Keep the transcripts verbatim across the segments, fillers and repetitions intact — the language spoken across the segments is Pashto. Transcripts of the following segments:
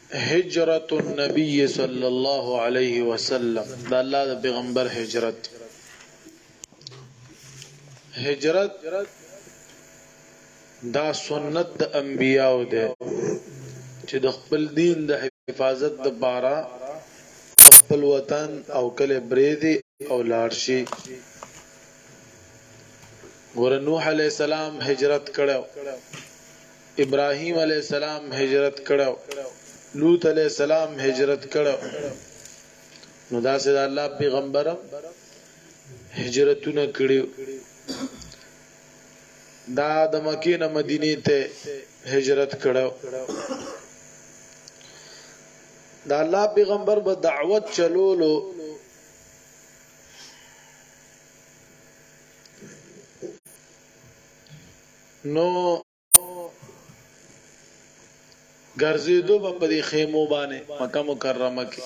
هجرت النبي صلى الله عليه وسلم دا الله دا پیغمبر هجرت هجرت دا سنت د انبیاء ده چې د خپل دین د حفاظت د بارا خپل وطن او کله بریدي او لارشي. ګور نوح علیہ السلام هجرت کړو، ابراهیم علیہ السلام هجرت کړو، لوط علیہ السلام هجرت کړو. نو دا سه الله پیغمبر هجرتونه کړیو. دا د مکې نه مدینه ته هجرت کړو. دا الله پیغمبر به دعوت چلولو نو ګرځېدو په دې خیمو باندې مکه مکرمه کې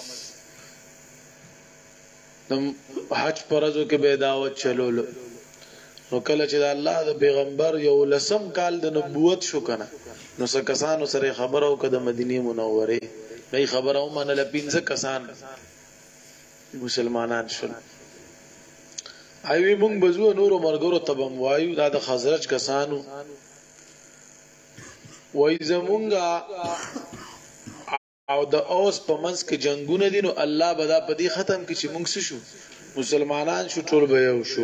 د حج پرزو کې به دعوت چلولو. نو کله چې الله د پیغمبر یو لسم کال د نبوت شو کنه، نو څه کسانو سره خبرو کده مدینه منوره به خبرو منه لپینځه کسان مسلمانان شول. ایوی مونږ بزو نور مرګرو تبم وایو دا د خزرج کسانو وای زمونږه او د اوس په منځ کې جنگونه دي. نو الله بدا پدی ختم کی چې مونږ شو مسلمانان شو ټول به یو شو.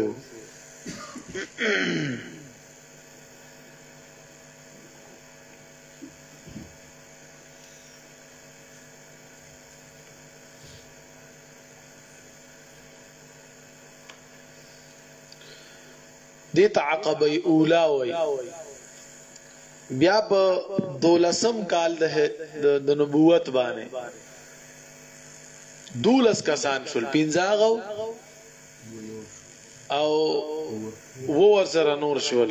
دیتا عقبه اولا وی بیا په دولسم کال د نبوت باندې دولس کسان شول، پینځاغو او وور سره نور شول.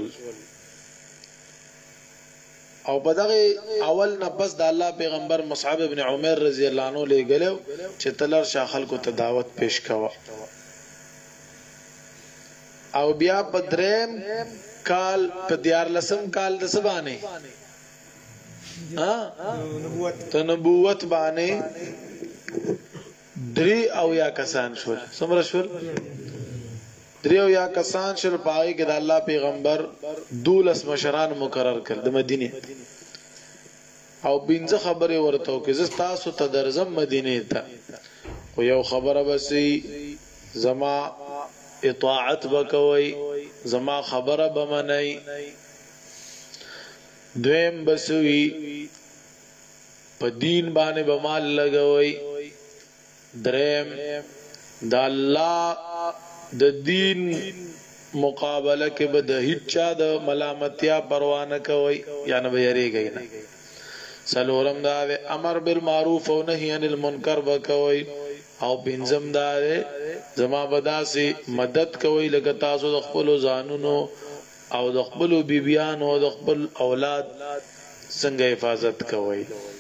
او په دغه اول نه پس د الله پیغمبر مصعب ابن عمر رضی الله عنه لګلو چې تلر شاه خلکو ته دعوت پیش کاوه. او بیا په دریم کال په دیار لسم کال د سبانه ها ته نبوت باندې درې او یا کسان شول. څومره شول؟ درې او یا کسان شول. پای کې د الله پیغمبر دولس مشران مقرر کړ د مدینه او بینځه خبره ورته او کې ز تاسو ته درځم مدینه ته، خو یو خبره بسې زما اطاعت بکوي، زما خبره بمنئ. دویم بسوي په دین باندې بمال لګوي. دریم د الله د دین مقابله کې به د هیڅ د ملامتیا پروا نه کوي، یعنی به یریږي نه. سلورم دا امر بالمعروف او نهی عن المنکر بکوي. او پنځم دا زما بداسي مدد کوي لکه تاسو د خپل ځانونو او د خپل بیبيانو او د خپل اولاد څنګه حفاظت کوي.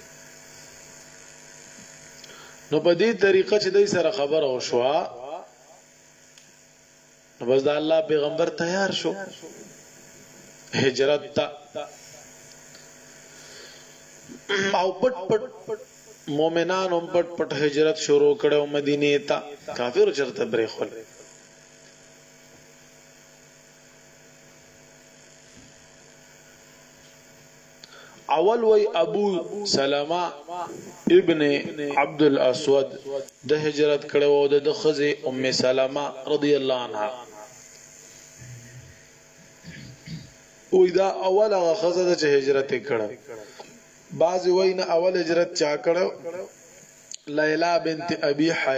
نو په دې طریقه چې دای سره خبر او شوا نو بس د الله پیغمبر تیار شو هجرت تا او پټ پټ مومنان هم پټ پټ هجرت شروع کړو مدینه ته. کافر چرته برېخل. اول وی ابو سلمہ ابن عبد الاسود د هجرت کړو د خزه ام سلمہ رضی الله عنها. او دا اوله خزه د هجرت کړه. بعض وین اول هجرت چا کړو لیلا بنت ابي حي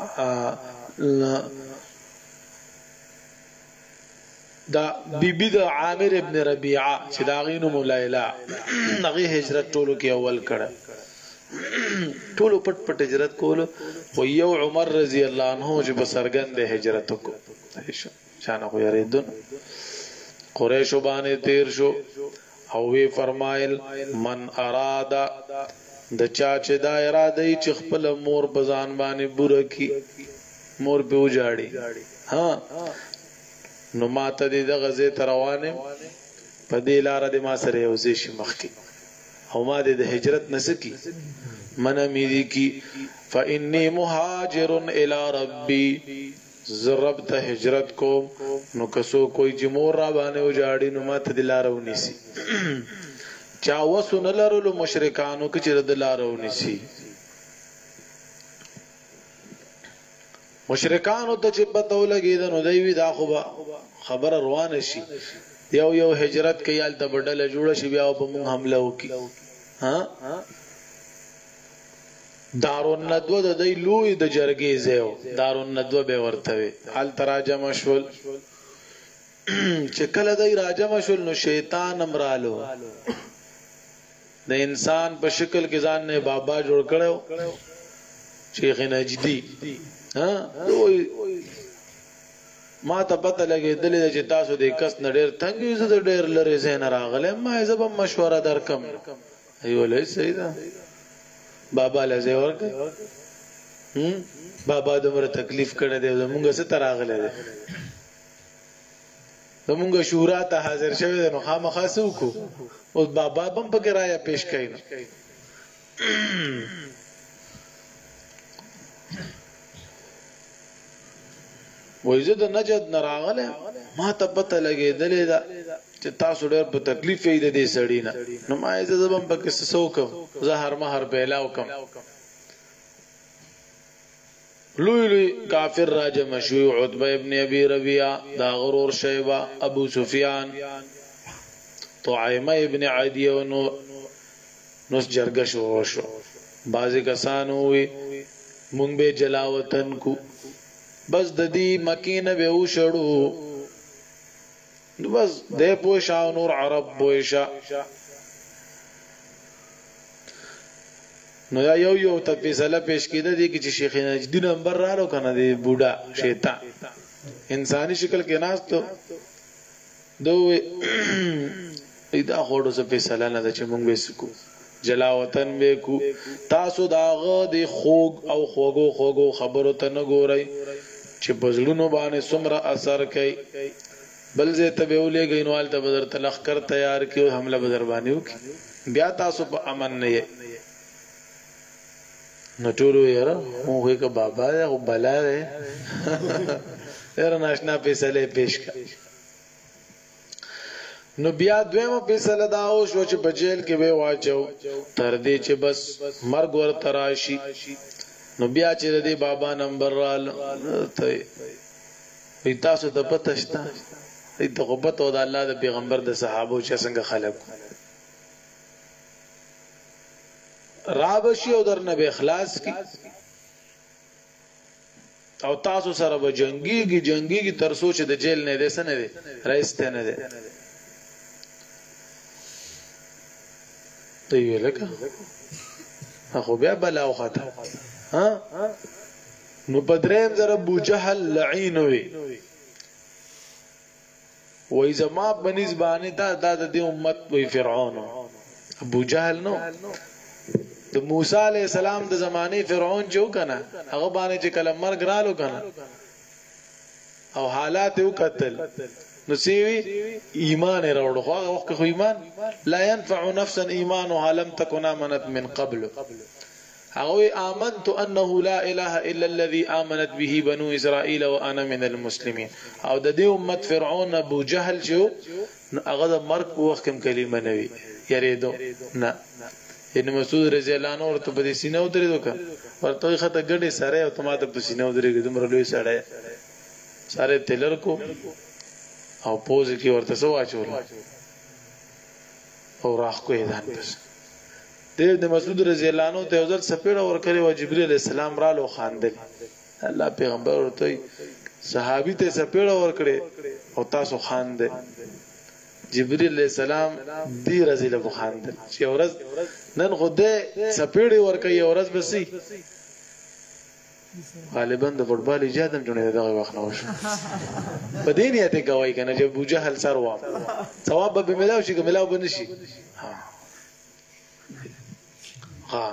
دا بیبی د عامر ابن ربيعه چې دا غینو مولیلا هغه هجرت ټولو کې اول کړه. ټولو پټ پټ هجرت کولو. و یو عمر رضی الله عنه چې بسرګند هجرت کو شان خو یریدون قریش باندې تیر شو. او وی فرمایل من ارادا د چا چې دا اراده چې خپل مور بزان باندې بوره کی مور په وجاړي ها نو ماته دې د غزه تروانه په دې لار دې ما سره یو ځای شي مخکي او ما د هجرت نسکی من امیدی کی فإنی مهاجر الى ربی زرب ته هجرت کو نو کسو کوئی جمور را باندې وجاړي نو ما ته دلارو نسی چا وسن لرلو مشرکانو کې چې دلارو نسی مشرکانو ته چې پته ولګي نو دوی دا خو خبر روان شي یو یو هجرت کې یال ته بدل جوړ شي بیا په مون حمله وکي ها دارون ندوه د دی لوی د جرګې زیو دارون ندوه به ورته وي حال تراجم شول چې کله دی راجم شول نو شیطان امرالو د انسان په شکل کې ځان نه بابا جوړ کړو شیخ نجدی ها ما ته پته لګېدلې چې تاسو د کس نډیر تنګ یو زه ډیر لري زین راغله ما زه به مشوره درکم ایو له سیدا بابا لزه ورکه هم بابا دمر تکلیف کړه دی زمونږ څه تراغله دی زمونږ شورا ته حاضر شوی نو خامخا سوکو او بابا بم پکې رایا پیش کین وایزه د نجد نراغله ما ته پته لګېدلې دا چې تاسو ډېر په تکلیف یې د دې سړی نه نو ما یې زبم پکې سوکم زه هر مہر بیلاو کم لوی لوی کافر راجم شوی عتبہ ابن ابي ربيعه دا غرور شیبہ ابو سفیان طعیمه ابن عدی نو نو جرګه شو شو بازي کسانو وي مونږ به جلاوطن کو بس د دې مکینه به وشړو نو بس دې پوښا نور عرب پوښا نو یو یو ته فیصله پیش کیده دي چې شیخ نجدی نمبر رالو کنه دی بوډا شیطان انساني شکل کې ناس ته دوی ایدا خوړو څه فیصله نه ده چې مونږ به سکو جلا وطن به کو تاسو داغه دی خوګ او خوګو خوګو خبرو ته نه ګورئ چې بزړونو باندې څومره اثر کوي بل زه ته به ولې غینوال ته بدر تلخ کر تیار کیو حمله بدر باندې وکي بیا تاسو په امن نه یې نټورو یاره موږ که بابا او بلا ده هر ناشنا فیصله پیش کړ نو بیا دویمه فیصله دا او شو چې په جیل کې به واچو تر دې چې بس مرګ ور تراشي نو بیا چې دې بابا نمبر رال ته تاسو ته پته شته ته خو پته د الله د پیغمبر د صحابه چې څنګه خلق رابشی او در نبی اخلاص کی او تاسو سره به جنگیږي جنگیږي تر سوچ د جیل نه دې سن دې رئیس ته نه دې ته ویل کا خو بیا بلا او خطا ها نو بدریم زره ابو جهل لعین وی وای زما بنز باندې دا د دې امت وی فرعون ابو جهل نو د موسی علی السلام د زمانه فرعون جو کنه هغه باندې چې کلم مرګ رالو کنه او حالات یو قتل نو سیوی ایمان راوړو خو هغه وخت خو ایمان لا ينفع نفسا ایمانها لم تكن امنت من قبل هغه آمنت انه لا اله الا الذي امنت به بنو اسرائيل وانا من المسلمين او د دې امت فرعون ابو جهل جو هغه د مرګ وخت کوم کلمه نوي یریدو نه ابن مسعود رضی الله عنه ورته په سینې ودرې دوکا ورته خطه ګډي سره او تماته په سینې ودرې دومره لوی سره ساره تلر کو او پوز کی ورته سو اچول او راخ کو ایدان پس د ابن مسعود رضی الله عنه ته ځل سپېړه ور کړی و جبرئیل علیہ السلام رالو خاندل الله پیغمبر ورته صحابي ته سپېړه ور کړی او تاسو خاندل جبرئیل علیہ السلام دی رضی الله خاندل چې ورځ نن خوده سپېړې ور کوي ورځ بسې غالبا د فوټبال ایجادم جوړه دغه وخت نو شو په دې نیت کوي کنه چې ابو جهل سر و ثواب به ملاو شي ملاو بنشي ها ها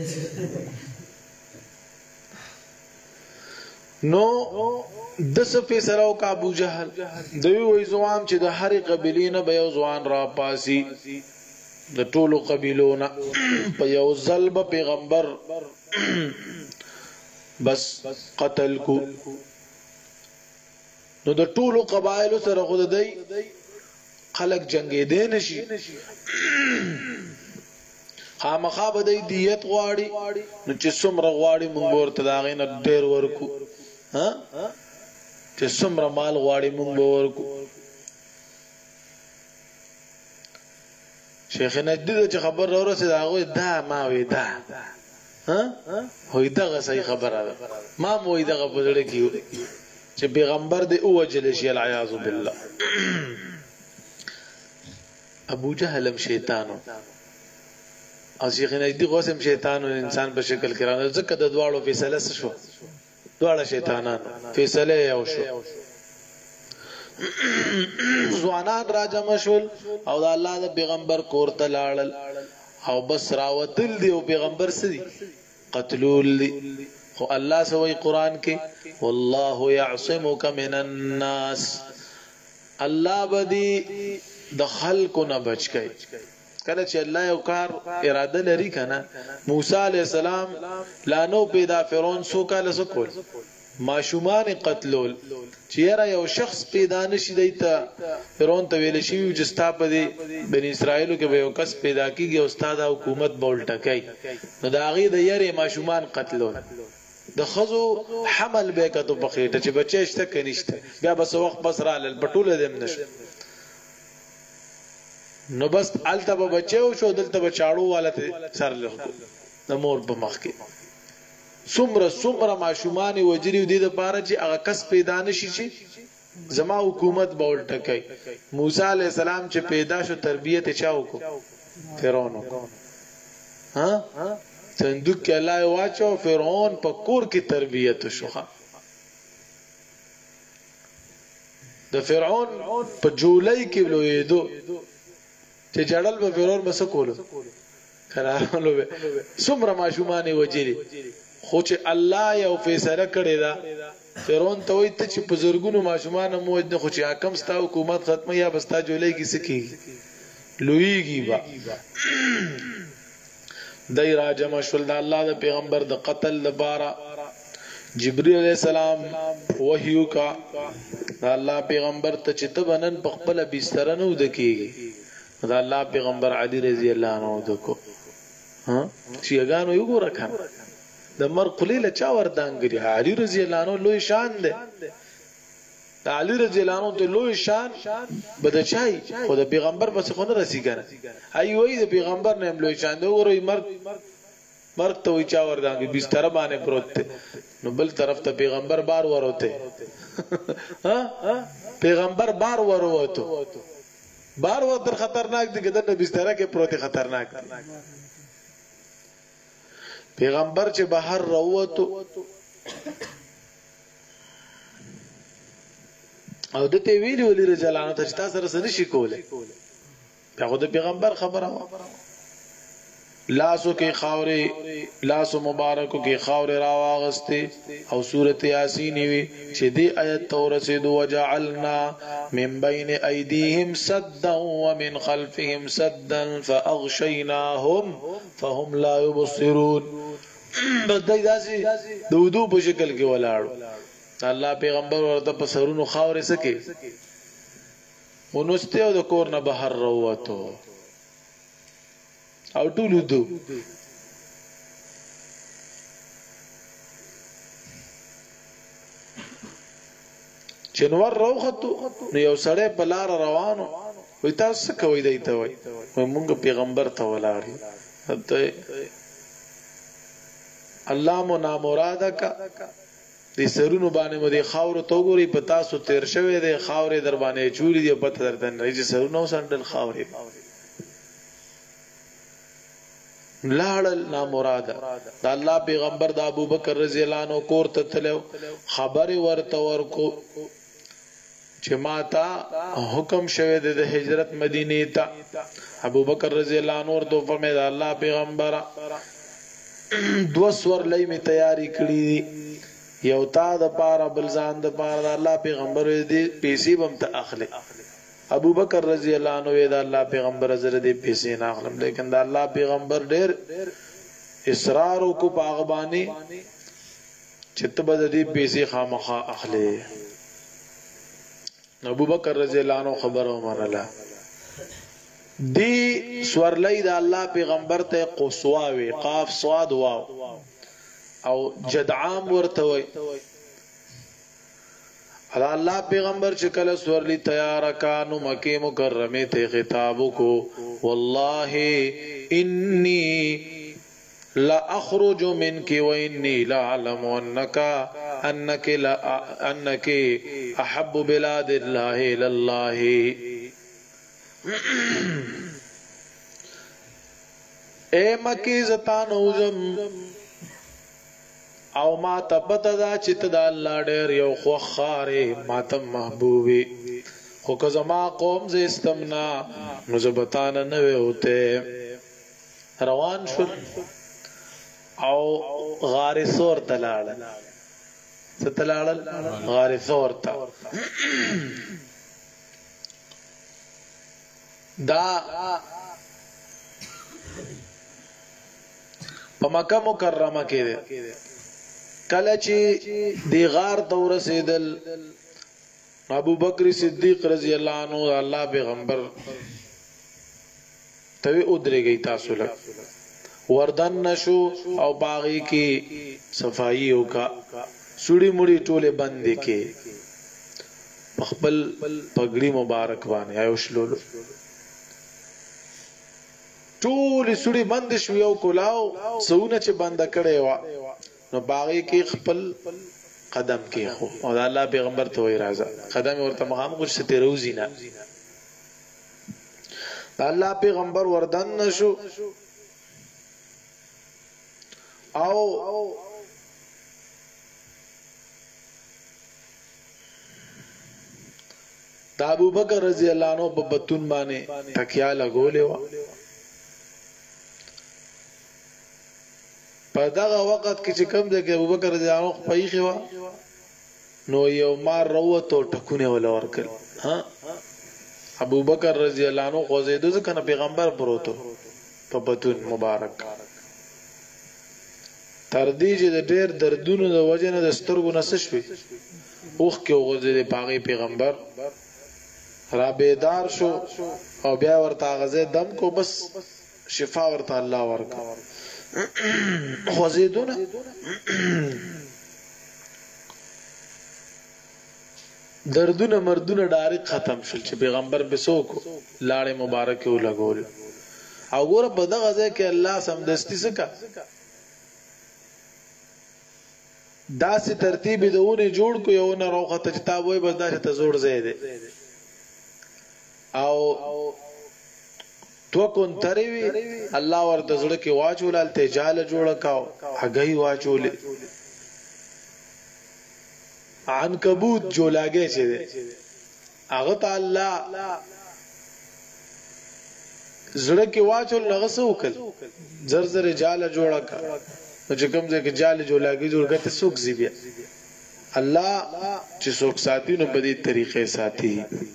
نو د صفه سره او ابو جهل دوی وې ځوان چې د هر قبیلې نه به یو ځوان را پاسي د ټولو قبیلونه په یو ځل به پیغمبر بس قتل کو نو د ټولو قبایلو سره خود دی خلق جنگې دی نشي خامخا به دی دیت غواړي نو چې څومره غواړي مونږ ورته دا غي نه ډېر ورکو ها چې څومره مال غواړي مونږ ورکو شیخ نجدی چې خبر راورسید هغه دا ما وې دا ها وې دا صحیح خبره ده ما مو وې دا په دې کې چې پیغمبر دې او وجل شي العیاذ بالله ابو جهل شیطانو او شیخ نجدی قسم شیطانو انسان په شکل کې راځي ځکه د دواړو فیصله شو دواړه شیطانان فیصله یو شو زوانان راجم شول او د الله د پیغمبر کور ته لاړل او بس راوتل دی او پیغمبر سدي قتلول دی خو الله سوی قران کې والله يعصمك من الناس الله بدی د خلق نه بچ کړي کله چې الله یو کار اراده لري کنه موسی علی السلام لا نو پیدا فرعون سو کاله سکول ماشومان قتلول چیرې یو شخص پیدا نشي دیتا فرعون ته ویل شي چې ستا په دي بنی اسرائیل کې به یو کس پیدا کیږي او استاد حکومت بول ټکای نو دا غي د یری ماشومان قتلول د خزو حمل به کته په خېټه چې بچیشته کنيشته بیا بس وخت بس را ل پټوله دم نشه نو بس الته به بچو شو دلته بچاړو والته سر له د مور په مخ کې سمره سمره ماشومان وجری دي د پاره چې هغه کس پیدا نشي چې زما حکومت بول ټکای موسی علی السلام چې پیدا شو تربیت چاو کو فرعون ها صندوق کې الله واچو فرعون په کور کې تربیت شوخه د فرعون په جولای کې لویدو چې جړل به فرعون بس کولو کړهلو به سمره ماشومان وجری خو چې الله یو فیصله کړی دا فرعون ته وایي ته چې بزرګونو ماشومان مو د خو چې حکم ستا حکومت ختمه یا بستا جولای کی سکی لویږي با دای راجم شول د الله د پیغمبر د قتل لپاره جبرئیل علیہ السلام وحیو کا الله پیغمبر ته چې ته بنن په خپل بستر نه ودکیږي دا الله پیغمبر علی رضی الله عنه دکو ها شیګانو یو ګور کړه د مر قلیل چا وردانګری علی رضی الله عنه لوی شان ده د علی رضی الله عنه ته لوی شان بدچای خو د پیغمبر پس خو نه رسی کنه ایوې د پیغمبر نه لوی شان ده ورې مر مرګ ته وی چا وردانګي بستر باندې پروت نو بل طرف ته پیغمبر بار وروته ها پیغمبر بار وروته بار و در خطرناک دي که در بستر کې پروت خطرناک دي پیغمبر چې بهر راوته او دته ویلی ولې رجالانو ته تاسو سره سره شي کوله هغه د پیغمبر خبره و لاسو کې خاورې لاسو مبارکو کې خاورې راواغسته او سورته یاسین وی چې دې آیت تورسید وجعلنا من بين ايديهم سدا ومن خلفهم سدا فاغشيناهم فهم لا يبصرون بدای داسي د وضو په شکل کې ولاړو الله پیغمبر ورته په سرونو خاورې سکے ونسته او د کور نه بهر راوته او ټول دو جنور روخته نو یو سړی په لار روانو وای تاسو کوي دیته وای مونږ پیغمبر ته ولاړی ته الله مو نامراده کا دې سرونو باندې مو دې خاور تو ګوري په تاسو تیر شوی دې خاورې در باندې چوری دې پته درته نه چې سرونو سندل خاورې لاړل نامراده د الله پیغمبر د ابوبکر رضی الله عنه کور ته تلو خبر ورته ورکو چې ماتا حکم شوه د هجرت مدینه ته ابوبکر رضی الله عنه ورته فرمایي د الله پیغمبر دو سور لای می تیاری کړی یو تا د پاره بل ځان د پاره د الله پیغمبر دې پیسې بم ته اخلي ابو بکر رضی الله عنه دا الله پیغمبر زره دې پیسې نه اخلم لیکن دا الله پیغمبر ډېر اصرار کو باغبانی چت بد دې پیسې خامخا اخلي ابو بکر رضی الله عنه خبره ومنله دی سورلی دا الله پیغمبر ته قصوا وی قاف صاد واو او جدعام ورته وی الله پیغمبر چې کله سورلی تیار کانو مکه مکرمه ته خطاب کو والله انی لا اخرج منك واني لا اعلم انك انك لا انك احب بلاد الله الى الله اے مکی زتان اوزم او ما تپتا دا چت دا اللہ ډیر یو خوخاره ماتم محبوبی خو که زما قوم ز استمنا نزبتان نوے ہوتے روان شد او غار سور تلاړل ستلاړل غار سور تا دا په مکه مکرمه کې کله چې دی غار ته ورسېدل ابو بکر صدیق رضی الله عنه الله پیغمبر ته ودرېږي تاسو له وردن نشو او باغی کی صفائی وکا سوڑی مڑی ټوله بند کې خپل پګړی مبارک باندې آیوشلولو ټول سړي بند شو یو کولاو سونه چې بند کړي وا نو باغی کې خپل قدم کې خو او الله پیغمبر ته وی راځه قدم ورته مقام کو ستې روزي نه الله پیغمبر وردن نشو او دا ابو بکر رضی الله عنه په بتون باندې تکیا لګولې و په دغه وخت کې چې کوم ځای کې ابو بکر رضی الله عنه پېښه و نو یو مار وروته ټکونه ولا ورکل ها ابو بکر رضی الله عنه خو زیدو ځکه پیغمبر پروتو په بتون مبارک تر دې چې د ډېر دردونو د وجه نه د سترګو نسشوي اوخ کې وغځي پاغي پیغمبر را بیدار شو او بیا ورته غزه دم کو بس شفا ورته الله ورکا خوځیدونه دردونه مردونه ډایرک ختم شول چې پیغمبر به سوکو لاړې مبارک و لګول او ګوره په دغه ځای کې الله سمدستی سکا داسې ترتیب دونه جوړ کو یو نه روخه ته کتاب وای بس دا ته زوړ ځای دی او تو کون تروي الله ورته زړه کې واچول الته جاله جوړ کاو هغه واچول عنکبوت جوړاګه شه هغه تعالی زړه کې واچول هغه سوکل زر زر جاله جوړ کا چې کوم ځای کې جاله جوړاګه جوړ کته سوک زی بیا الله چې سوک ساتي نو په دې طریقې ساتي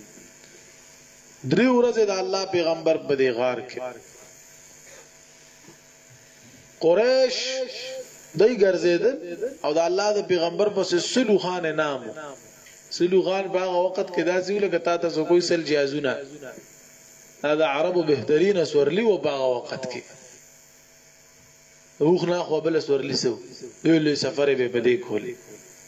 درې ورځې د الله پیغمبر په دې غار کې قریش دای ګرځیدل او د الله د پیغمبر په سلو خان نام سلو خان په هغه وخت کې داسې ولګه تاسو کوئی سل جیازونه دا عربو بهترین سورلی و په هغه وخت کې روخ نه خو بل سورلی سو یو له سفر به بده کولی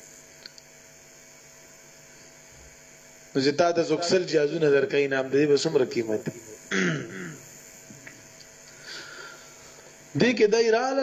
نو چې تا د زوکسل جازو نظر کوي نام دې به څومره قیمت دې کې دایرال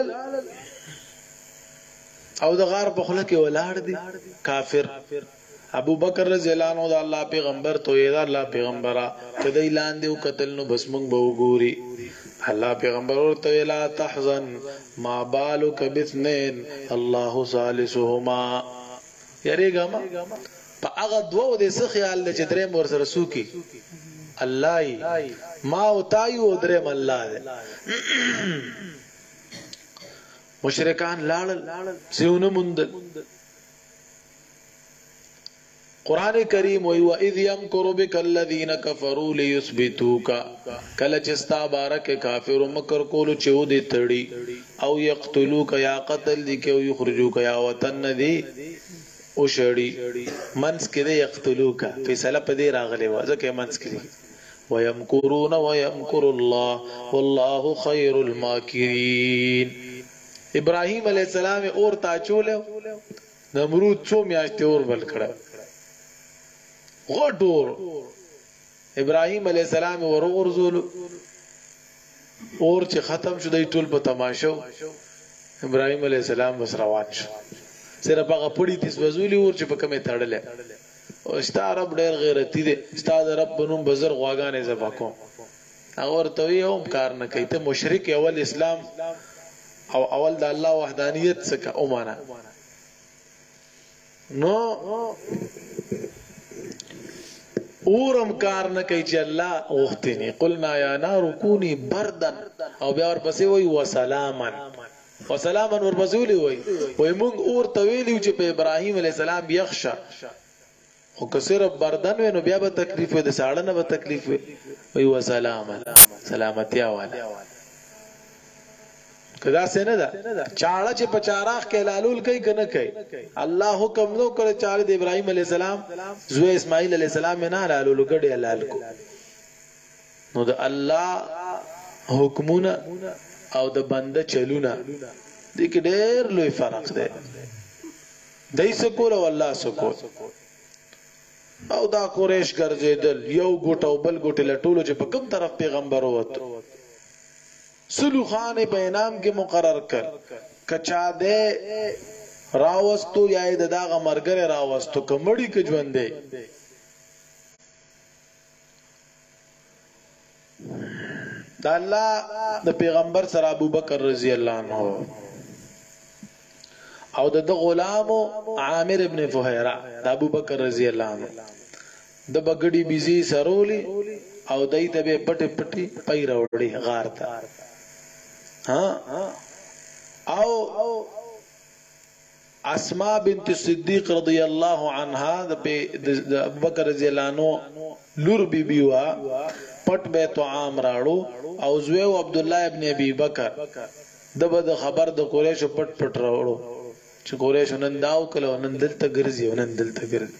او د غار په خله کې ولاړ دي کافر ابو بکر رضی الله عنه د الله پیغمبر ته یې الله پیغمبره کدی لاندې او قتل نو بس موږ به وګوري الله پیغمبر ورته لا تحزن ما بالک باثنين الله ثالثهما یریګه ما په هغه دوه د څه خیال لچ درې مور سره سوکي الله ما او تایو درې الله ده مشرکان لاړل سيونه مند قران کریم وی واذ یمکر بک الذین کفروا لیثبتوک کله چې ستا بارک کافر مکر کول چې ودی تړي او یقتلوک یا قتل دی کې او یخرجوک یا وطن دی او شړي منس کې یقتلوک فیصله پدې راغلی و ځکه منس کې ويمكرون ويمكر الله والله خير الماكرين ابراهيم عليه السلام اور تا چول نمرود څو میاشتې اور بل کړه غټور ابراهيم عليه السلام ورغور زول اور چې ختم شو د ټول په تماشو ابراهيم عليه السلام بس روان شو صرف هغه پړی تیس وزولي اور چې په کومه تړلې او ستا رب ډېر غیرتی دی ستا د رب بنوم بزر غواګانې زبا کوم هغه ورته یو کار نه کوي ته مشرک اول اسلام او اول د الله وحدانیت څخه او معنا نو اورم کار نه کوي چې الله اوختنی قلنا یا نار کونی بردن او بیا ورپسې وای وسلاما وسلاما ورپسې وای وای موږ اور طویل چې په ابراهیم علی السلام یخشا او کسر بردن نو بیا به تکلیف وي د ساړه نه به تکلیف وي وای وسلاما سلامتی والا کدا څنګه دا چاړه چې په چاراخ کې لالول کوي کنه کوي الله حکم نو کړ چاړه د ابراهيم عليه السلام زوی اسماعیل عليه السلام نه لالول ګډه لال کو نو د الله حکمونه او د بنده چلونه د کې ډېر لوی فرق دی دای سکول او الله سکول او دا قریش ګرځیدل یو ګټ او بل ګټ لټولو چې په کوم طرف پیغمبر وته سلو خان په انعام کې مقرر کړ کچا دې راوستو یا د داغه مرګره راوستو کمړی کې ژوندې د الله د پیغمبر سره ابوبکر رضی الله عنه او د غلام عامر ابن فهيره د ابوبکر رضی الله عنه د بغړی بيزي سرولي او دای ته به پټ پټي پای راوړي غار ته ها او اسماء بنت الصديق رضی الله عنها د ابوبکر رضی الله عنه لور بی بیوا پټ به تو عام راړو او زوی عبد الله ابن ابي بکر دبه د خبر د قریش پټ پټ راوړو چې قریش نن داو کله نن دلته ګرځي نن دلته ګرځي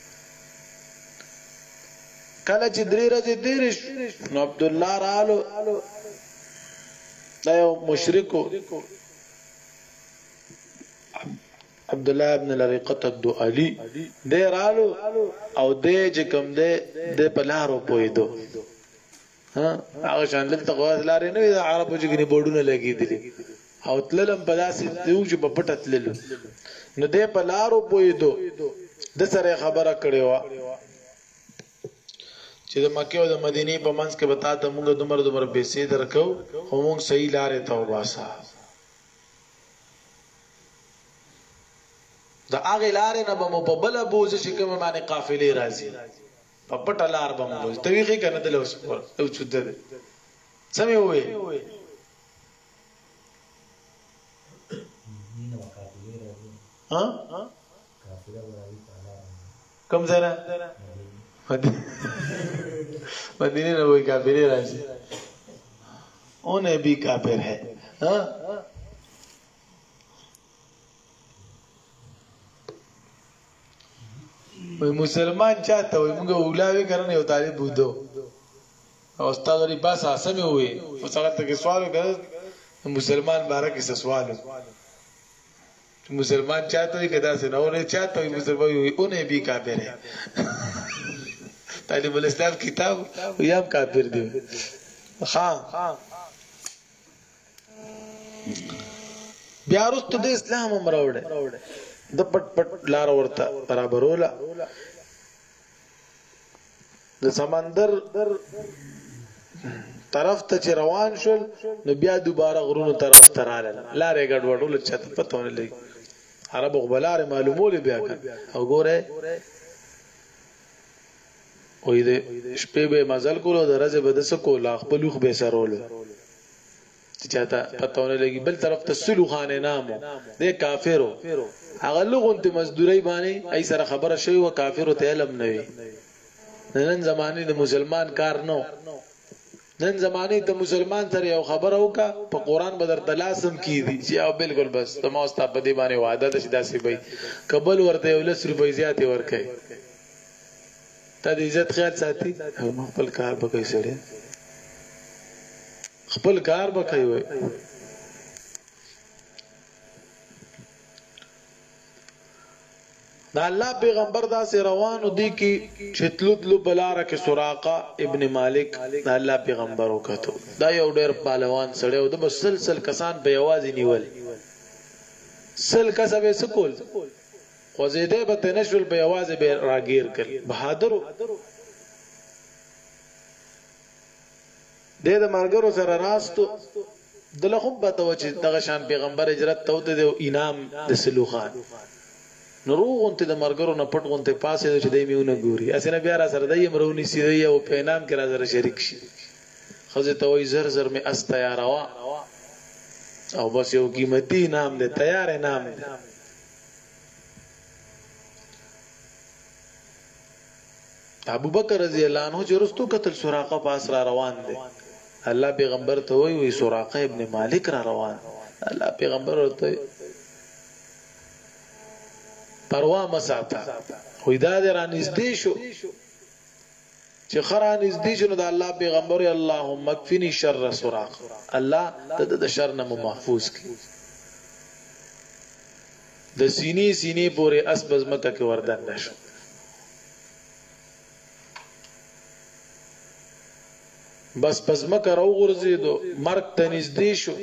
کله چې درې ورځې دیرش نو عبد الله رالو دا یو مشرکو عبد الله ابن لرقه الدؤلي دې رالو او دې چې کوم دې د پلارو پویدو ها هغه شان دلته غواز لارې نه د عربو چې غني بورډونه لګېدلې او تللم په داسې دیو چې په پټه تللو نو دې پلارو پویدو د سره خبره کړې و چې د مکه او د مدینه په منځ کې بتا ته موږ دمر دمر پیسې درکو خو موږ صحیح لارې ته وباسا د هغه لارې نه به مو په بل بوز شي کوم باندې قافلې راځي په پټه لار به مو تویږي کنه د لوس پر او چود ده سمې وې ها کوم ځای نه مدینے میں کوئی کافر ہے راجی انہیں بھی کافر ہے ہاں مسلمان چاہتا ہوئی مونگا اولاوی کرنے یو طالب بودو استاد وری پاس آسمی ہوئی فساقت تک سوالو کرد مسلمان بارا کسا سوالو مسلمان چاہتا ہوئی کدا سے نہ انہیں چاہتا ہوئی مسلمان ہوئی انہیں بھی کافر ہے طالب الاسلام کتاب ویام کافر دی خان بیا رستو د اسلام امراوړه د پټ پټ لار ورته برابرولا د سمندر طرف ته روان شول نو بیا دوباره غرونو طرف تراله لارې ګډوډول چته پتهونه لګي عربو غبلار معلومول بیا کړ او ګوره وې دې شپې به مزل کولو درځه به د سکو لا خپلوخ به سرول چاته پتاونه لګي بل طرف ته سلو خان نامو د کافرو هغه لغون ته مزدوري باندې ای سره خبره شوی و کافرو ته علم نه وي نن زمانه د مسلمان کار نو نن زمانه ته مسلمان سره یو خبره وکا په قران بدر تلاسم کی دي چې او بالکل بس تماستا په دی باندې وعده ده چې داسې وي قبل ورته یو لس روپۍ زیاتې ورکړي ته د عزت خیال ساتي او خپل کار به کوي سره خپل کار به کوي دا الله پیغمبر دا سي روانو دي کی چتلو بلاره کې سراقه ابن مالک دا الله پیغمبر وکړو دا یو ډېر پهلوان سره او د مسلسل کسان په आवाज نیول سل کسبه سکول خو زیده به تنشل په आवाज به راګیر کړ بهادر د دې مرګرو سره راستو دله خو به تو چې دغه شان پیغمبر هجرت ته د انعام د سلوخان نروغون ته د مرګرو نه پټ غونته پاسه چې دای میونه ګوري اسنه بیا را سره دای مرونی سیدی او په نام کې را سره شریک شي خزه ته وای زر زر می اس تیاروا او بس یو قیمتي نام دې تیار نام دې ابو بکر رضی الله عنه چې رستو قتل سراقه پاس را روان دي الله پیغمبر ته وای وای سراقه ابن مالک را روان الله پیغمبر ورته پروا مساتا خو دا در نږدې شو چې خران نږدې شو د الله پیغمبر اللهم اکفنی شر سراق الله ته د شر نه محفوظ کړي د سینې سینې پورې اسبز مکه کې وردان نشو بس پس مکه راو غرزیدو مرګ ته نږدې شو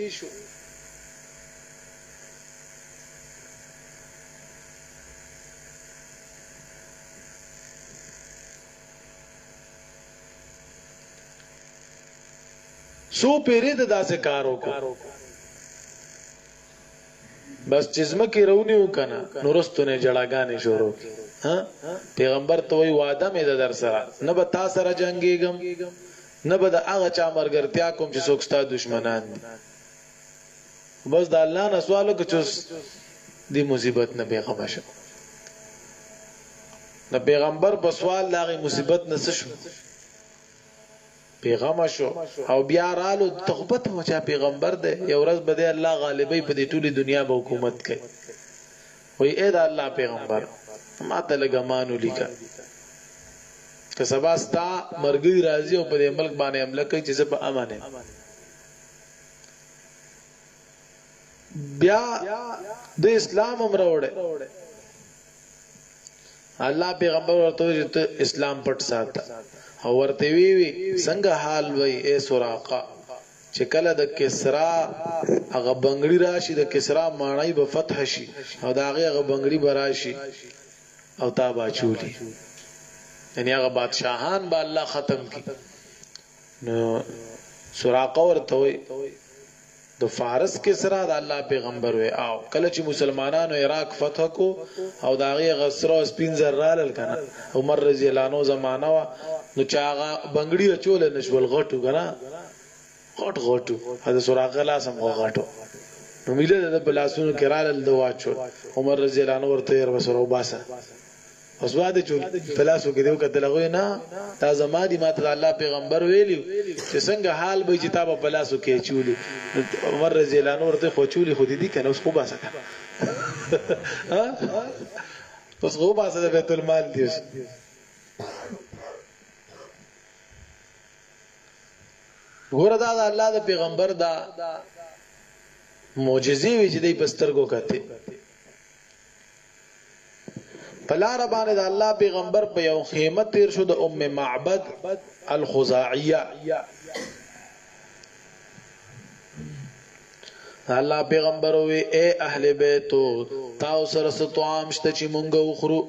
سو پیری د داسې کارو کو بس چزمه کې رونی وکنه نورستونه جړاګانې شروع ها پیغمبر ته وی وعده مې د در سره نه به تا سره جنگيګم نه به د هغه چا مرګرتیا کوم چې څوک ستا دشمنان دي بس د الله نه سوالو کې چې دی مصیبت نه بیغمه شو د پیغمبر په سوال لاغي مصیبت نه شو پیغام شو او بیا رالو تخبت هو چې پیغمبر دی یو ورځ بده الله غالبې په دې ټولي دنیا به حکومت کوي وای اې دا الله پیغمبر ما ته لګمانو لیکا که سبا ستا مرګي راځي او په دې ملک باندې حمله کوي چې په امانه بیا د اسلام امر وړه الله پیغمبر ورته اسلام پټ ساته او ورته وی وی څنګه حال وای اے سراقه چې کله د کسرا هغه بنگړی راشي د کسرا مانای به فتح شي او دا هغه بنگړی براشي او تا باچولی یعنی هغه بادشاہان به الله ختم کی نو سراقه ورته وی د فارس کسرا د الله پیغمبر وی او کله چې مسلمانانو عراق فتح کو او دا هغه غسرو سپینزر رالل کنه عمر رضی الله عنه زمانہ نو چاغه بنگړی چول نشول غټو کنه غټ غټو هدا سراغه لاسم غټو نو میله د بلاسونو کرال د واچو عمر رضی الله عنه ورته ورسره وباسه اسواده چول بلاسو کې دیو کتلغه نه تا زما دي ماته الله پیغمبر ویلی چې څنګه حال به چې تابه بلاسو کې چولي عمر رضی الله عنه ورته خو چولي خو دي کنه اوس خو باسه ها اوس خو باسه د بیت المال دی ګور دا الله د پیغمبر دا معجزې وی چې د پسترګو کته پلار باندې د الله پیغمبر په یو خیمه تیر شو د ام معبد الخزاعیه الله پیغمبر وی اے اهل بیت تاسو سره ستوام شته چې مونږ وخرو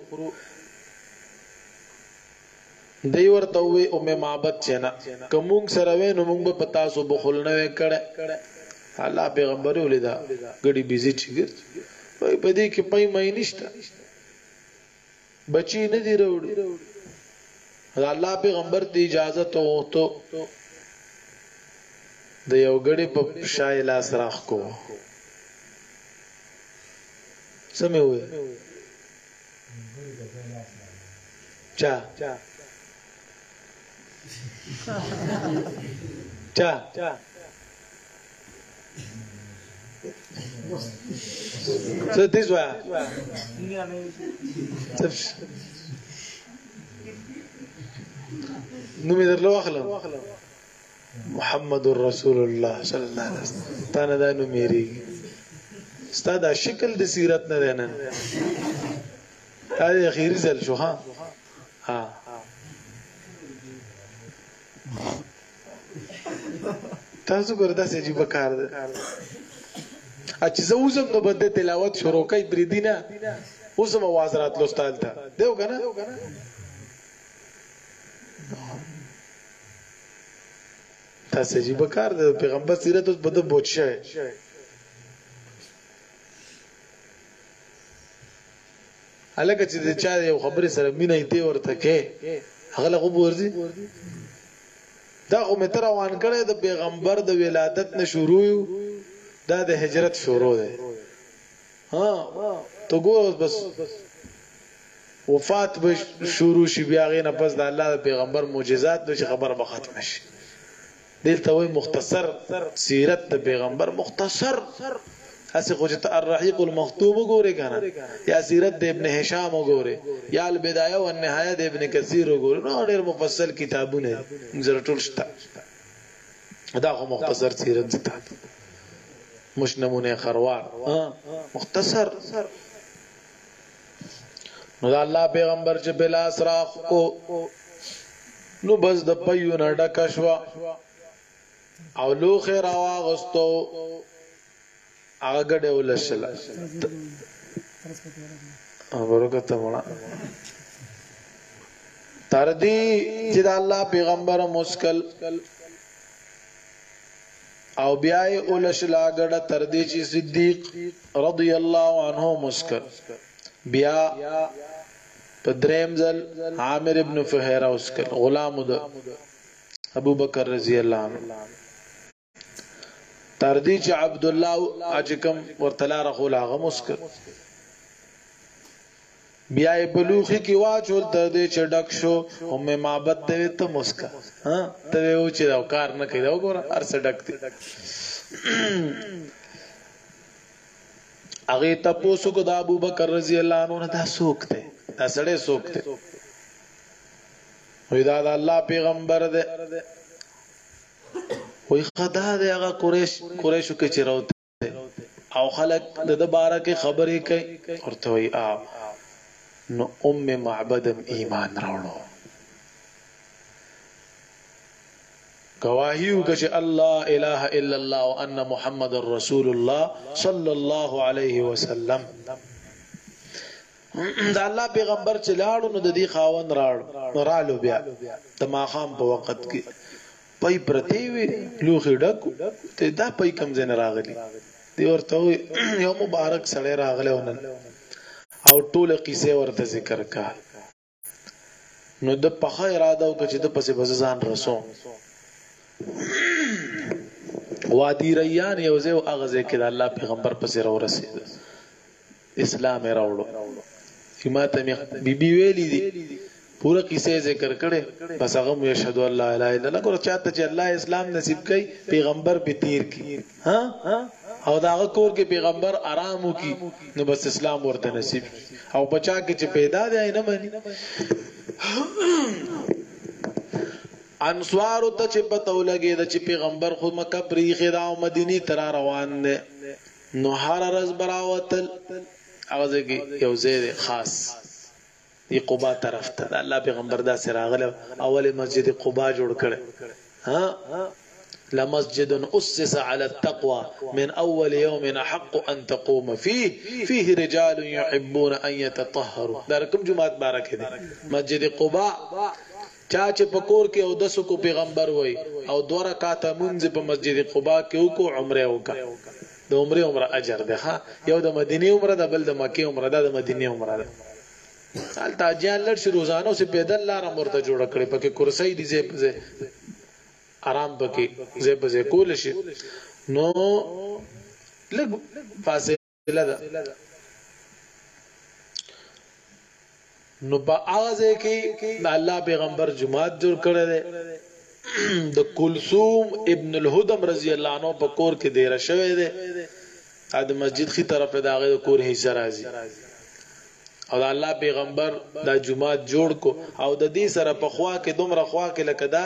دی ورته وی ام معبد چنا کوم سره وینو موږ په تاسو بخل نه وکړه الله پیغمبر ولیدا غړي بيزي چیګر وای په دې کې پای مې نشته بچی نه دی وروړي الله پیغمبر ته اجازه ته وته د یو غړي په شای لاس راخ کو سمې وې چا چا څه دې زوا نو مې درلو اخلم محمد رسول الله صلی الله علیه وسلم تا نه دا نو میری استاد شکل د سیرت نه ده نن دا اخیری ځل شو ها ها تاسو ګوردا سې جيبه کار ده اچ زه اوسم نو بده تلاوت شروع کوي بریدینا اوسم आवाज راتلو استاد ته دیو کنه تاسو جيبه کار ده پیغمبر سیرت اوس بده بوچشه الګ چې د چا یو خبرې سره مینه ایته ورته کې هغه لغو ورځي دا خو متر روان کړي د پیغمبر د ولادت نه شروع دا د هجرت شروع ده ها تو ګور بس وفات به شروع شي بیا غي نه پس د الله د پیغمبر معجزات نو خبر به ختم شي دلته وای مختصر سیرت د پیغمبر مختصر اسی خوجت الرحیق المختوم وګوره کنه یا سیرت د ابن هشام وګوره یا البدایه والنهایه د ابن کثیر وګوره نو ډېر مفصل کتابونه زره ټول شته دا خو مختصر سیرت ده مش نمونه خروار مختصر نو دا الله پیغمبر چې بلا اسراخ کو نو بس د پيو نه ډکشوا او لوخه راواغستو هغه ډول ولشل او ورکته مړه تر دې چې د الله پیغمبر مسکل او بیا یې ولشل هغه تر دې چې صدیق رضی الله عنه مسکل بیا په دریم ځل عامر ابن فهیره مسکل غلام د ابو بکر رضی الله عنه تر دې چې عبد الله اجکم ورتلا رخول هغه مسکر بیا بلوخي کې واچول تر دې چې ډک شو هم معبد ته ته مسکا ها ته و چې دا کار نه کوي دا وګوره ارسه ډک دي هغه تاسو کو د ابو بکر رضی الله عنه دا سوک ته دا سړی سوک ته وې دا الله پیغمبر ده وی خدا دې هغه قریش قریشو کې چیرته او خلک د بارکه خبرې کوي ورته وی ا نو ام معبدم ایمان راوړو گواهیو چې الله اله الا الله وان محمد رسول الله صلی الله علیه وسلم دا الله پیغمبر چې لاړو نو د دې خاون راړ رالو بیا د ماخام په وخت کې پای پرتی وی لوخي ډکو ته دا پای کم زنه راغلی دی ورته یو مبارک سړی راغله ونن او ټوله قصه ورته ذکر کا نو د پخه اراده او چې د پسې بززان رسو وادي ریان یو ځای او اغه کې د الله پیغمبر پسې راو رسید اسلام راوړو هماته بیبي ویلي دي پورا قصه ذکر کړي بس هغه یشهد الله الا الا الله کو چاته چې الله اسلام نصیب کړي پیغمبر به تیر کی ها او داغه کور کې پیغمبر آرامو کی نو بس اسلام ورته نصیب او بچا کې چې پیدا دی نه مانی انصار ته چې پته ولګي د چې پیغمبر خو مکه پریخه دا او مدینی تر روان دي نو هر ورځ براوتل هغه کې یو ځای خاص دی قباء طرف ته الله پیغمبر دا سره غله اول مسجد قباء جوړ کړ ها لمسجد اسس على التقوى من اول يوم حق ان تقوم فيه فيه رجال يحبون ان يتطهروا دا کوم جمعات بارک دي مسجد قباء چا چې پکور کې او دسو کو پیغمبر وای او دوه رکعات منځ په مسجد قباء کې وکړو عمره وکړه د عمره عمره اجر ده ها یو د مدینه عمره ده بل د مکه عمره ده د مدینه عمره ده حال تاجیان لړ شي روزانو سي پیدل لار مرته جوړ کړي پکې کرسي دي زه آرام پکې زه به کول شي نو لږ فاصله ده نو په اغازه کې د الله پیغمبر جماعت جوړ کړی دی د کلثوم ابن الهدم رضی الله عنه په کور کې ډیر شوی دی د مسجد خي طرف ته داغه کور حصہ راځي او د الله پیغمبر دا جماعت جوړ کو او د دې سره په خوا کې دومره خوا کې لکه دا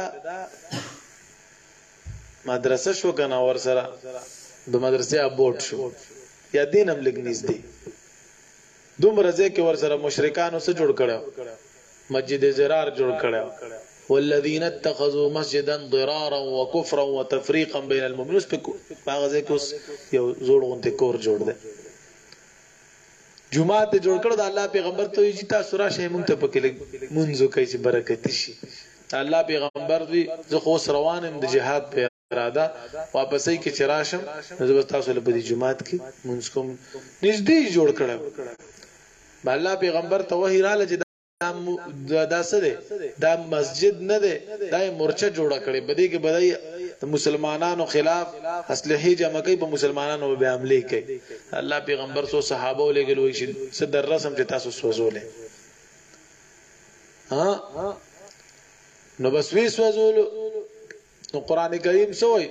مدرسه شو کنه ور سره د مدرسې ابوټ شو یا دینم لګنيز دی دومره ځکه ور سره مشرکانو سره جوړ کړو مسجد زرار جوړ کړو والذین اتخذوا مسجدا ضرارا وكفرا وتفريقا بين المؤمنين هغه ځکه اوس یو زوړ غونډه کور جوړ دی جمعه ته جوړ کړو د الله پیغمبر ته چې تاسو راشه مونږ ته پکې منځو کوي چې برکت شي الله پیغمبر دی زه خو روانم د جهاد په اراده واپسې کې چراشم زه تاسو له بدی جمعات کې مونږ کوم نږدې جوړ کړم الله پیغمبر ته وحی را لږ دا دا څه دی دا مسجد نه دی دا مورچه جوړه کړي بدی کې بدی مسلمانانو خلاف اسلحه جمع کوي په مسلمانانو به حمله کوي الله پیغمبر سو صحابه لګلوي شي صدر رسم چې تاسو سوزولې ها نو بس وی سوزول نو قران کریم سوې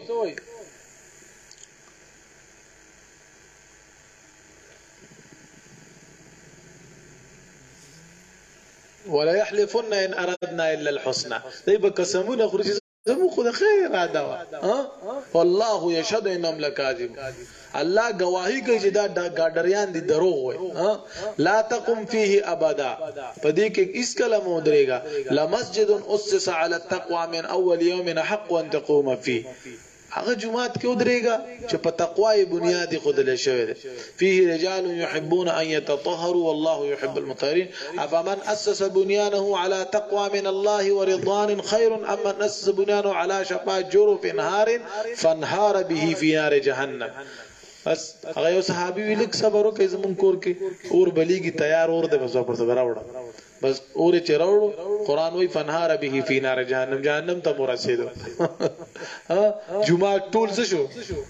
ولا يحلفن ان اردنا الا الحسنى دای به قسمونه خوري زمو خو د خیر ادا ها والله يشهد انهم لكاذب الله گواہی کوي چې دا ګاډریان دي دروغ وي ها لا تقم فيه ابدا پدې کې اس کلمه ودرېګا لمسجد اسس على التقوى من اول يوم حق ان تقوم فيه هغه جمعات کې ودرېګا چې په تقوا بنیادی خود له شوی ده فيه رجال يحبون ان يتطهروا والله يحب المطهرين افمن اسس بنيانه على تقوى من الله ورضوان خير ام من اسس بنيانه على شفا جرف نهار فانهار به في نار جهنم بس هغه یو صحابي ویلک صبر وکي زمون کور کې اور بلیږي تیار اور ده بس پر څه راوړه بس اور چې راوړو قران وی فنهار به فی نار جهنم جهنم ته ورسېدو ها جمعه ټول څه شو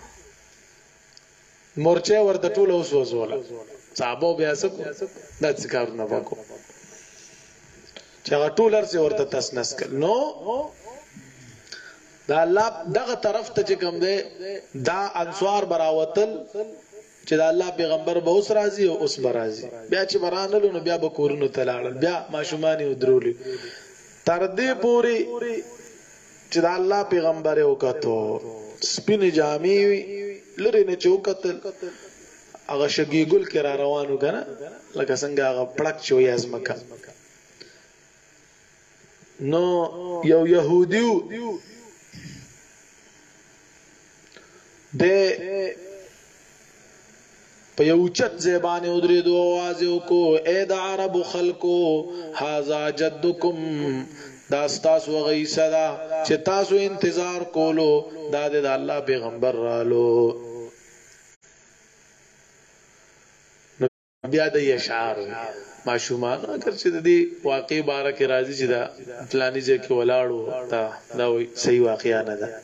مورچه ورته ټول اوس وسوله صحابه بیا څه د ذکر نه وکړو چې هغه ټول ارسه ورته تسنس کړ نو دا الله دغه طرف ته چې کوم دی دا انصار براوتل چې دا الله پیغمبر به اوس راضي او اوس برازي بیا چې برانلو نو بیا به کورونو تلاړل بیا ماشومانی ودرولې تر دې پوری چې دا الله پیغمبر یو کتو سپینې جامې لري نه چوکتل هغه شګي ګل کې را روانو کنه لکه څنګه هغه پړک چوي ازمکه نو یو يهوديو د په یو چت زبانه ودرې دوه आवाज کو اے د عرب خلکو هاذا جدکم دا تاسو غي صدا چې تاسو انتظار کولو دا د الله پیغمبر رالو بیا د اشعار ماشومان اگر چې د دې واقع باره کې راځي چې دا فلاني ځکه ولاړو دا دا صحیح واقعیا نه ده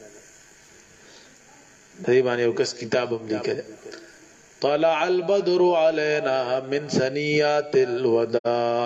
دې باندې یو کس کتاب هم لیکل طلع البدر علينا من ثنيات الوداع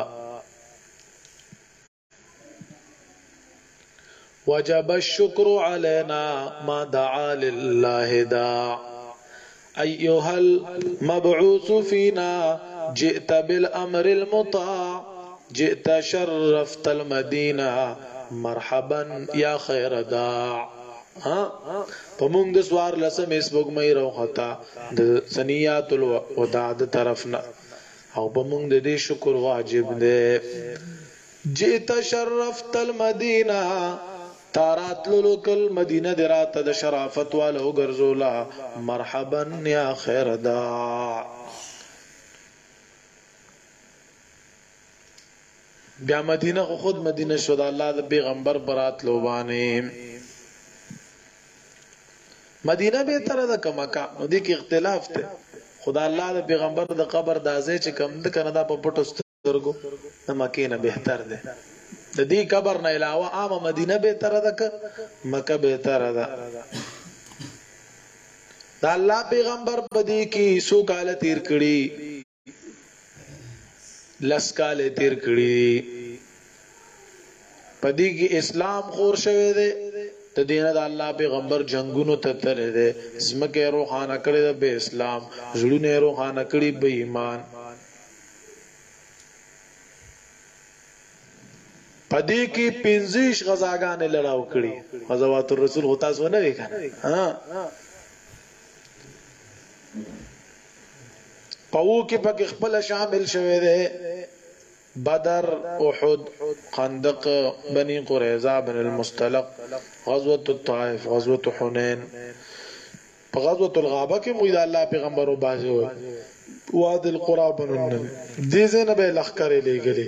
وجب الشكر علينا ما دعا لله داع أيها المبعوث فينا جئت بالأمر المطاع جئت شرفت المدينة مرحبا يا خير داع ها پمونږ د سوار لسم اسبوګ مې راوختا د سنیات الوداع د طرفنا او پمونږ د دې شکر واجب دی جئت شرفت المدینه تارات لوکل مدینه دراته د شرافت والو ګرځولا مرحبا یا خیر داع بیا مدینه خود مدینه شو د الله د پیغمبر برات لوبانه مدینه به تر د کمکا نو دي کې اختلاف ته خدا الله د پیغمبر د قبر د ازې چې کم د کنه دا په پټو سترګو د مکه نه بهتر ده د دې قبر نه علاوه عامه مدینه به تر ده ک مکه به تر ده دا الله پیغمبر بدی کی سو کال تیر کړي لس کال تیر کړي پدې کې اسلام خور شوه دي ته دینه د الله پیغمبر جنگونو ته تر دي زمکه روحانه کړي د به اسلام زړونه روحانه کړي به ایمان پدې کې پنځه غزاګانې لړاو کړي غزوات الرسول هوتا سو نه وکړه ها پاو کې پکې خپل شامل شوه دي بدر احد خندق بني قريظه بن المصطلق غزوه الطائف غزوه حنين غزوه الغابه کې موږ د الله پیغمبر او بازو واد القرى بنن دې زنه به لخر لګلې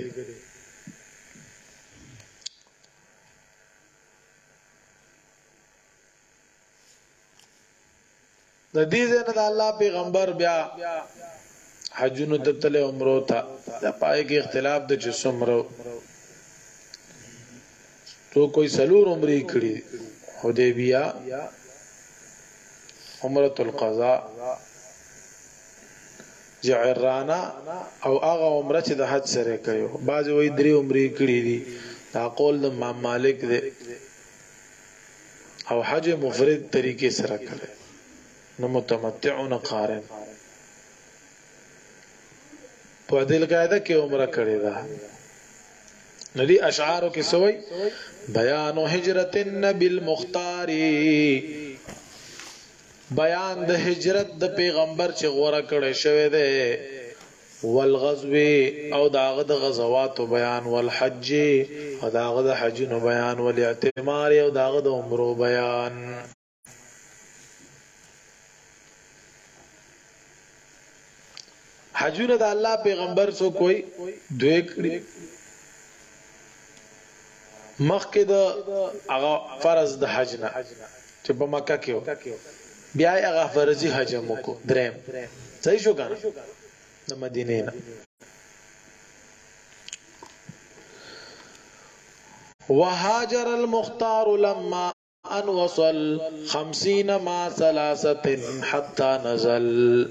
د دې زنه د الله پیغمبر بیا حجونو دتله عمره تا دا پای کې اختلاف د جسمرو تو کوئی سلور عمره کړي حدیبیه عمره القضاء جعرانا او هغه عمره چې د حج سره کړو بعض وې درې عمره کړي دي دا قول د امام مالک دی او حج مفرد طریقې سره کړي نو متمتعون قارن په دې قاعده کې عمره کړی دا ندی اشعارو کې سوې بیان هجرت النبی المختار بیان د هجرت د پیغمبر چې غوړه کړی شوی دی والغزو او داغه د غزوات بیان والحج او داغه د حج نو بیان والاعتمار او داغه د عمره بیان حجونه د الله پیغمبر سو کوئی دوی کړي مخکې د هغه فرض د حج نه چې په مکه کې بیا هغه فرضي حج مو کو دریم صحیح شو کنه د مدینه نه وهاجر المختار لما ان وصل خمسين مع ثلاثه حتى نزل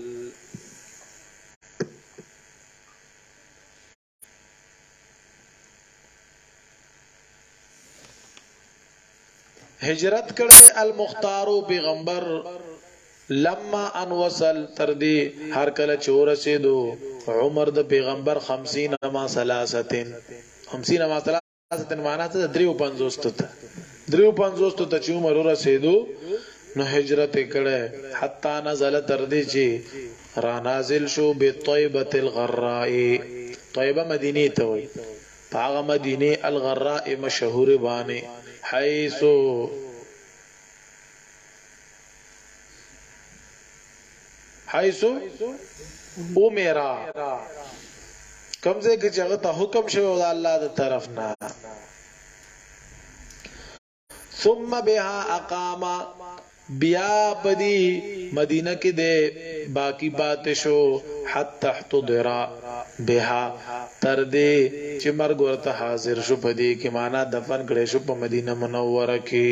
هجرت کړي المختار پیغمبر لما ان وصل تر دې هر کله چور رسیدو عمر د پیغمبر خمسين ما ثلاثه خمسين ما ثلاثه معنا ته درې او پنځوس ته درې او پنځوس ته چې عمر رسیدو نو هجرت کړي حتا نزل تر دې چې را نازل شو به طیبه الغراء طیبه مدینه ته وي هغه مدینه الغراء مشهور باندې حيث حيث امرا کمزه کې چې ته حکم شوی د الله د طرف نه ثم بها اقام بیا پدی مدینه کې ده باقی بات شو حتى احتضر بها تر دې چې مرګ ورته حاضر شو پدی کې معنا دفن کړي شو په مدینه منوره کې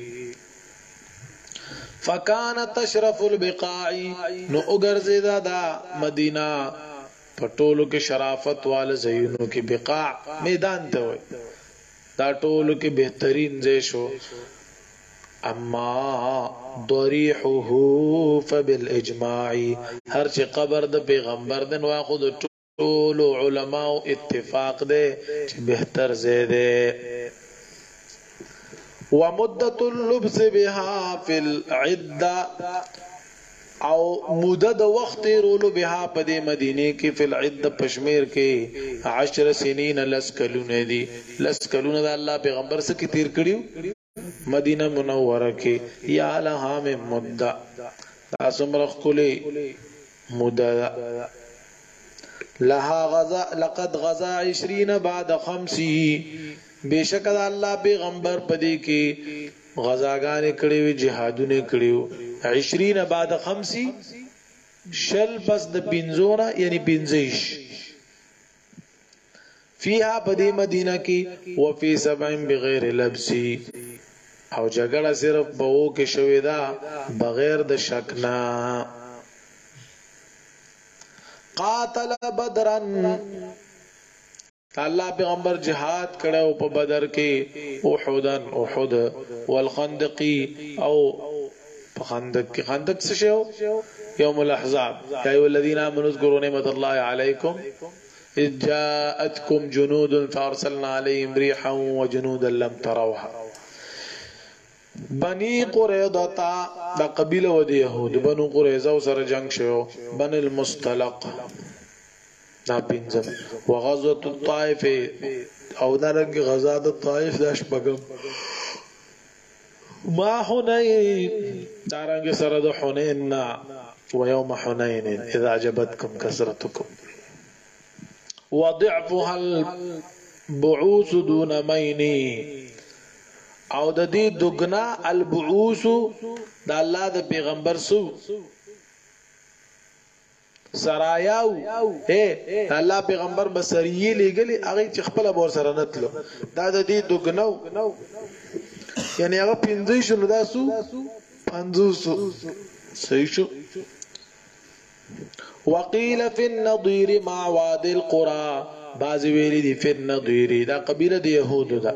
فکان تشرف البقاع نو وګرځیدا دا مدینه پټولو کې شرافت وال زینو کې بقاع میدان ته وي دا ټولو کې بهترین ځای شو اما ضریحه فبالاجماع هر چې قبر د پیغمبر دن واخد ټول علماء اتفاق ده چې بهتر زیاده ومدة اللبس بها في العده او مدد وخت رولو بها پدې مدینه کې فی العده پشمیر کې عشر سنین لسکلونه دي لسکلونه د الله پیغمبر سره کې تیر کړیو مدینه منوره کې یا لها من مدة تاسو مرخ کلی مدد لها غزا لقد غزا عشرين بعد خمسي بیشک الله پیغمبر پدې کې غزاګانې کړې وي جهادونه کړې وي عشرين بعد خمسي شل پس د پنځونه یعنی پنځیش فيها بدی مدینه کی وفي سبع بغیر لبس او جګړه صرف بو کې شوې ده بغیر د شکنا قاتل بدرن الله پیغمبر جهاد کړو په بدر کې احدن احد والخندقي او په خندق کې خندق څه شو يوم الاحزاب يا ايها الذين امنوا اذكروا نعمه الله عليكم اذ جاءتكم جنود فارسلنا عليهم ريحا وجنودا لم تروها بني قريظه دا قبيله و دي يهود بنو قريظه سره جنگ شو بن المستلق دا پینځم وغزوه الطائف او درنګ غزا د طائف داش بغم ما حنين دارنګ سره د حنين ويوم حنين اذا عجبتكم كثرتكم وضعفها البعوث دون ميني او د دې دغنا البعوث د الله د پیغمبر سو سرایاو اے الله پیغمبر بسریه لګلی هغه چې خپل بور سره نتلو دا د دې دغنو یعنی هغه پنځه شنو داسو پنځوس صحیح شو وقيل في النضير مع وادي القرى بعض ویلی دي في النضير دا قبيله دي يهود دا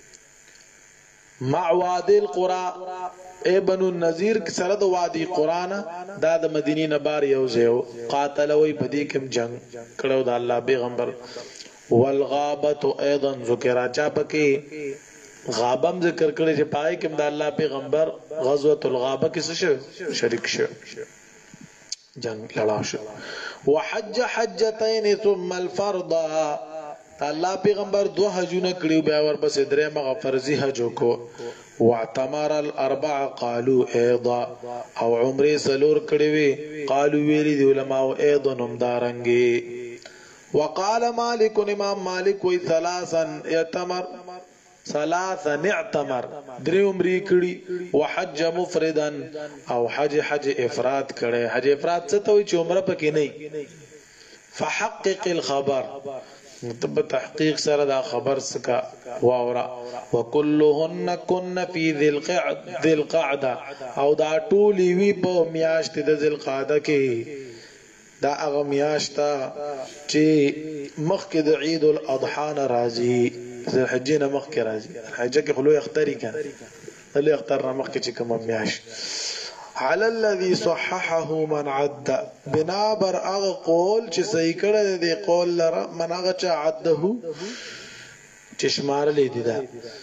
مع وادي القرى اي بنو النذير سره د وادي قران دا د مدینه نبار یو زیو قاتل وی بدی کوم جنگ کړو د الله پیغمبر والغابه ايضا ذکر چا پکې غابم ذکر کړي چې پای کوم د الله پیغمبر غزوه الغابه کې څه شریک شو جنگ لړا شو وحج حجتين ثم الفرض الله پیغمبر دو حجونه کړي بیا ور پسې درې مغه فرضي حج کو واعتمر الاربع قالوا ايضا او عمره سلور کړي وي قالوا ویلي دي علماء ايضا هم دارنګي وقال مالك امام مالك وي ثلاثا يتمر ثلاثا اعتمر درې عمره کړي وحج مفردا او حج حج افراد کړي حج افراد څه ته وي چې عمره پکې نه فحقق الخبر مطلب تحقیق سره دا خبر سکا واورا وكلهن كن في ذي القعده ذي القعده او دا ټولي وی په میاشت د ذل قعده کې دا هغه میاشت چې مخکې د عید الاضحى راځي ذل حجې نه مخکې راځي حجې کې خلوی اختری کنه خلوی اختر نه مخکې چې کوم میاشت على الذي صححه من عد بنا بر اغه قول چې صحیح کړه دی قول لره من اغه چې عده چې شمار لیدي دا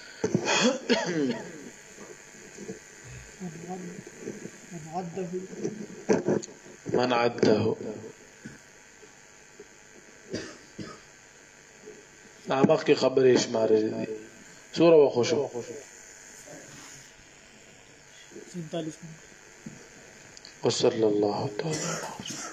من عده نامخ کی خبره شمار لیدي سوره وخشو وصلى الله تعالى